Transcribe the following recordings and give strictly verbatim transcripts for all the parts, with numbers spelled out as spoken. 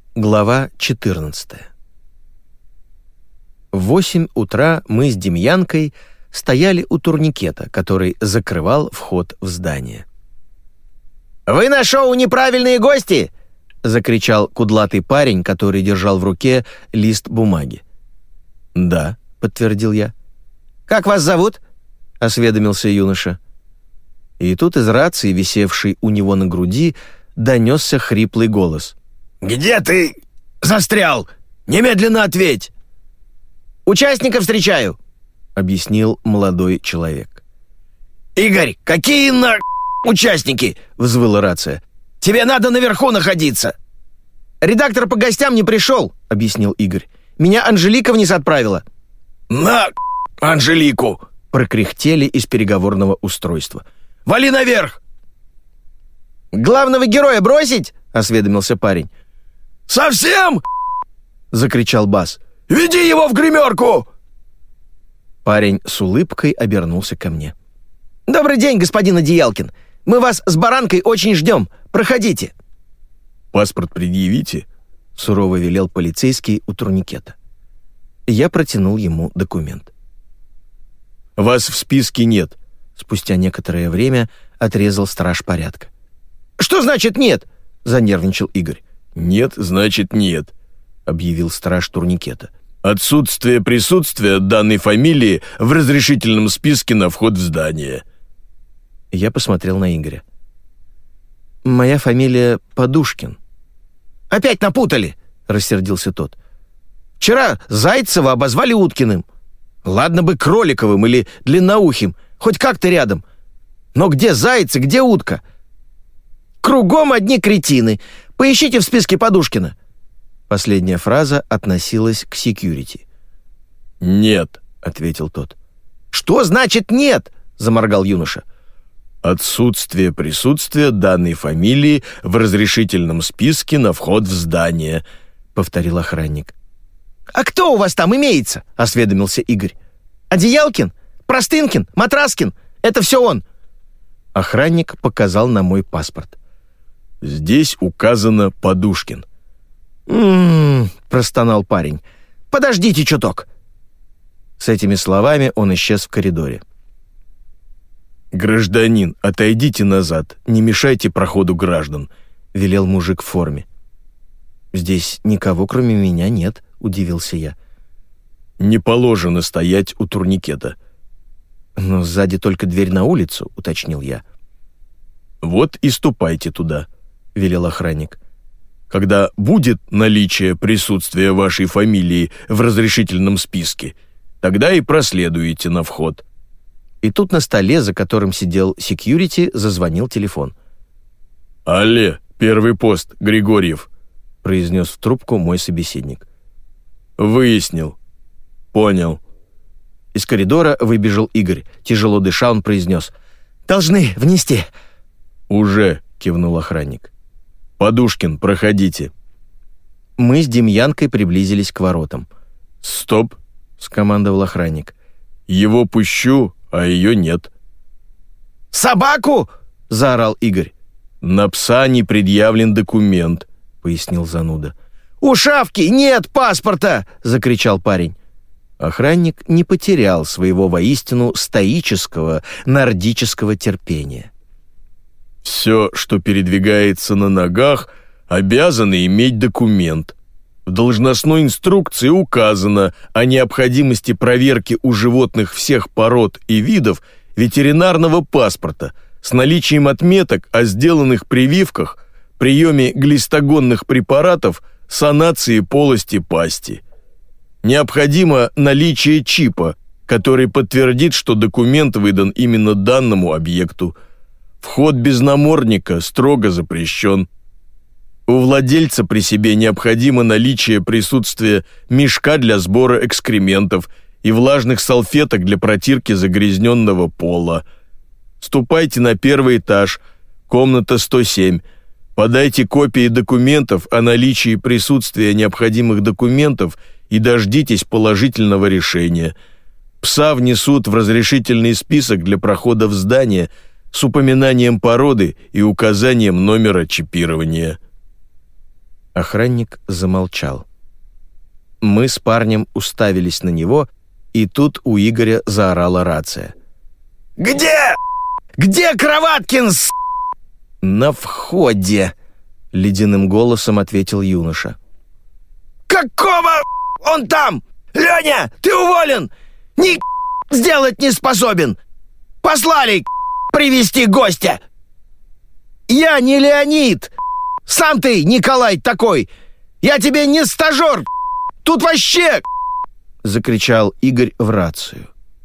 Глава четырнадцатая. В восемь утра мы с Демьянкой стояли у турникета, который закрывал вход в здание. «Вы на шоу «Неправильные гости»?» — закричал кудлатый парень, который держал в руке лист бумаги. «Да», — подтвердил я. «Как вас зовут?» — осведомился юноша. И тут из рации, висевшей у него на груди, донесся хриплый голос. «Где ты застрял? Немедленно ответь!» «Участников встречаю», — объяснил молодой человек. «Игорь, какие на... участники?» — взвыла рация. «Тебе надо наверху находиться». «Редактор по гостям не пришел», — объяснил Игорь. «Меня Анжелика вниз отправила». «На Анжелику!» — прокряхтели из переговорного устройства. «Вали наверх!» «Главного героя бросить?» — осведомился парень. «Совсем?» — закричал бас. «Веди его в гримерку!» Парень с улыбкой обернулся ко мне. «Добрый день, господин Одеялкин. Мы вас с Баранкой очень ждем. Проходите». «Паспорт предъявите», — сурово велел полицейский у турникета. Я протянул ему документ. «Вас в списке нет», — спустя некоторое время отрезал страж порядка. «Что значит нет?» — занервничал Игорь. «Нет, значит нет», — объявил страж турникета. «Отсутствие присутствия данной фамилии в разрешительном списке на вход в здание». Я посмотрел на Игоря. «Моя фамилия Подушкин». «Опять напутали!» — рассердился тот. «Вчера Зайцева обозвали Уткиным. Ладно бы Кроликовым или Длинноухим, хоть как-то рядом. Но где Зайцы, где утка? Кругом одни кретины. Поищите в списке Подушкина». Последняя фраза относилась к секьюрити. «Нет», — ответил тот. «Что значит нет?» — заморгал юноша. «Отсутствие присутствия данной фамилии в разрешительном списке на вход в здание», — повторил охранник. «А кто у вас там имеется?» — осведомился Игорь. «Одеялкин? Простынкин? Матраскин? Это все он». Охранник показал на мой паспорт. «Здесь указано Подушкин». «М-м-м», простонал парень. «Подождите чуток». С этими словами он исчез в коридоре. «Гражданин, отойдите назад, не мешайте проходу граждан», — велел мужик в форме. «Здесь никого, кроме меня, нет», — удивился я. «Не положено стоять у турникета». «Но сзади только дверь на улицу», — уточнил я. «Вот и ступайте туда», — велел охранник. «Когда будет наличие присутствия вашей фамилии в разрешительном списке, тогда и проследуете на вход». И тут на столе, за которым сидел секьюрити, зазвонил телефон. «Алле, первый пост, Григорьев», — произнес в трубку мой собеседник. «Выяснил. Понял». Из коридора выбежал Игорь. Тяжело дыша, он произнес: «Должны внести». «Уже», — кивнул охранник. «Подушкин, проходите». Мы с Демьянкой приблизились к воротам. «Стоп», — скомандовал охранник. «Его пущу, а ее нет». «Собаку!» — заорал Игорь. «На пса не предъявлен документ», — пояснил зануда. «У шавки нет паспорта!» — закричал парень. Охранник не потерял своего воистину стоического нордического терпения. «Все, что передвигается на ногах, обязано иметь документ. В должностной инструкции указано о необходимости проверки у животных всех пород и видов ветеринарного паспорта с наличием отметок о сделанных прививках, приеме глистогонных препаратов, санации полости пасти. Необходимо наличие чипа, который подтвердит, что документ выдан именно данному объекту. Вход без намордника строго запрещен. У владельца при себе необходимо наличие присутствия мешка для сбора экскрементов и влажных салфеток для протирки загрязненного пола. Ступайте на первый этаж, комната сто семь. Подайте копии документов о наличии присутствия необходимых документов и дождитесь положительного решения. Пса внесут в разрешительный список для прохода в здание с упоминанием породы и указанием номера чипирования». Охранник замолчал. Мы с парнем уставились на него, и тут у Игоря заорала рация. «Где? Где Кроваткин, с...» «На входе», — ледяным голосом ответил юноша. «Какого он там? Леня, ты уволен! Ни сделать не способен! Послали привести гостя!» «Я не Леонид! Сам ты, Николай, такой! Я тебе не стажер! Тут вообще...» — закричал Игорь в рацию.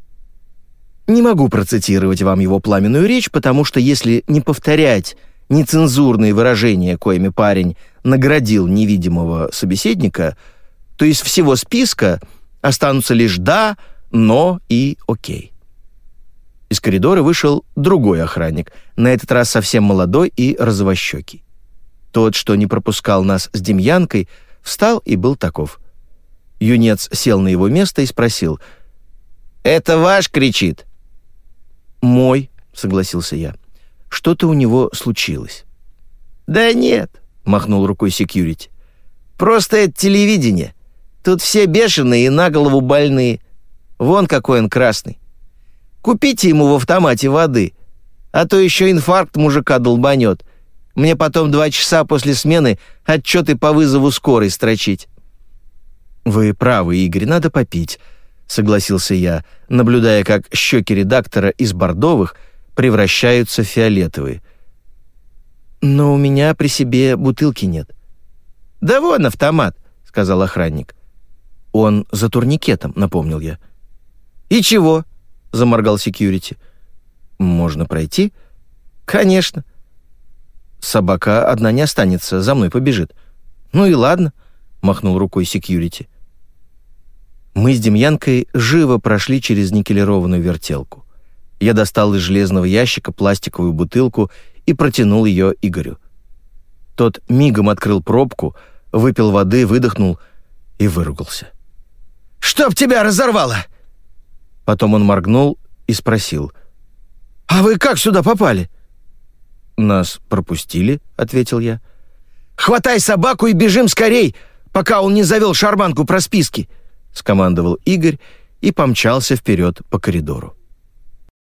Не могу процитировать вам его пламенную речь, потому что если не повторять нецензурные выражения, коими парень наградил невидимого собеседника, то из всего списка останутся лишь «да», «но» и «окей». Из коридора вышел другой охранник, на этот раз совсем молодой и розовощекий. Тот, что не пропускал нас с Демьянкой, встал и был таков. Юнец сел на его место и спросил: «Это ваш кричит?» «Мой», — согласился я. «Что-то у него случилось». «Да нет», — махнул рукой секьюрити. «Просто это телевидение. Тут все бешеные и на голову больные. Вон какой он красный. Купите ему в автомате воды, а то еще инфаркт мужика долбанет. Мне потом два часа после смены отчеты по вызову скорой строчить». «Вы правы, Игорь, надо попить», — согласился я, наблюдая, как щеки редактора из бордовых превращаются в фиолетовые. «Но у меня при себе бутылки нет». «Да вон автомат», — сказал охранник. «Он за турникетом», — напомнил я. «И чего?» — заморгал секьюрити. «Можно пройти?» «Конечно». «Собака одна не останется, за мной побежит». «Ну и ладно», — махнул рукой секьюрити. Мы с Демьянкой живо прошли через никелированную вертелку. Я достал из железного ящика пластиковую бутылку и протянул ее Игорю. Тот мигом открыл пробку, выпил воды, выдохнул и выругался. «Чтоб тебя разорвало!» Потом он моргнул и спросил: «А вы как сюда попали?» «Нас пропустили», — ответил я. «Хватай собаку и бежим скорей, пока он не завел шарманку про списки», — скомандовал Игорь и помчался вперед по коридору.